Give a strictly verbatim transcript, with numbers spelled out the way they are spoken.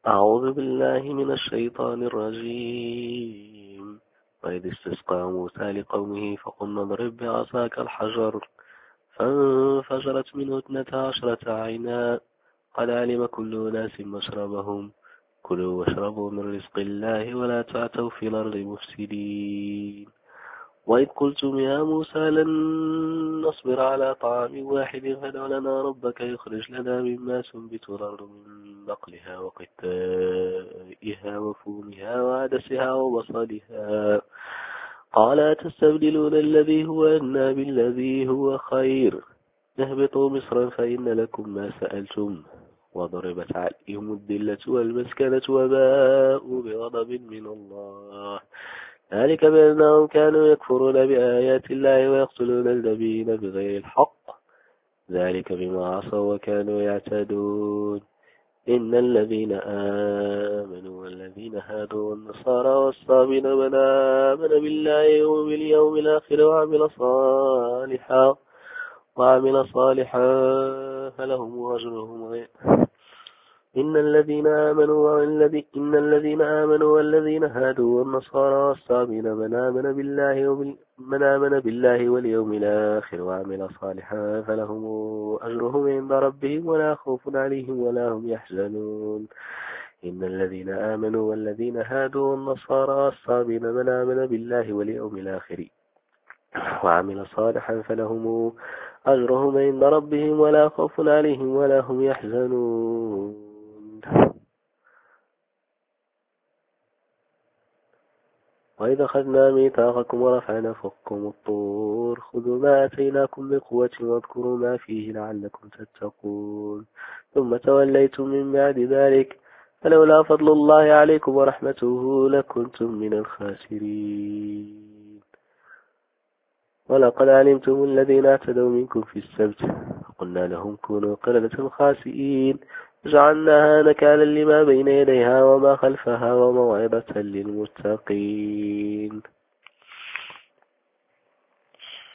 أعوذ بالله من الشيطان الرجيم. وإذ استسقى موسى لقومه فقلنا اضرب بعصاك الحجر فانفجرت منه اثنتا عشرة عينا قد علم كل أناس مشربهم كلوا واشربوا من رزق الله ولا تعتوا في الأرض مفسدين. وإذ قلتم يا موسى لن نصبر على طعام واحد فادع لنا ربك يخرج لنا مما تنبت الأرض من بقلها وقثائها وفومها وعدسها وبصلها قال أتستبدلون الذي هو أدنى بالذي هو خير اهبطوا مصرا فإن لكم ما سألتم وضربت عليهم الذلة والمسكنة وباءوا بغضب من الله ذلك بأنهم كانوا يكفرون بآيات الله ويقتلون النبيين بغير الحق ذلك بما عصوا وكانوا يعتدون. إن الذين آمنوا والذين هادوا والنصارى والصابين من آمن بالله وباليوم الآخر وعمل صالحا وعمل صالحا فلهم أجرهم غير إن الذين آمنوا والذي إن الذين آمنوا والذين هادوا والنصارى والصابين من آمن بالله وبال من آمن بالله واليوم الآخر وعمل صالحا فلهم أجرهم عند ربهم ولا خوف عليهم ولا هم يحزنون. إن الذين آمنوا والذين هادوا والنصارى والصابين من آمن بالله واليوم الآخر وعمل صالحا فلهم أجرهم عند ربهم ولا خوف عليهم ولا هم يحزنون. وإذا أخذنا ميثاقكم ورفعنا فوقكم الطور خذوا ما آتيناكم بقوة واذكروا ما فيه لعلكم تتقون ثم توليتم من بعد ذلك فلولا فضل الله عليكم ورحمته لكنتم من الخاسرين. ولقد علمتم الذين اعتدوا منكم في السبت فقلنا لهم كونوا قردة خاسئين جعلناها نكالا لما بين يديها وما خلفها وموعظة للمتقين.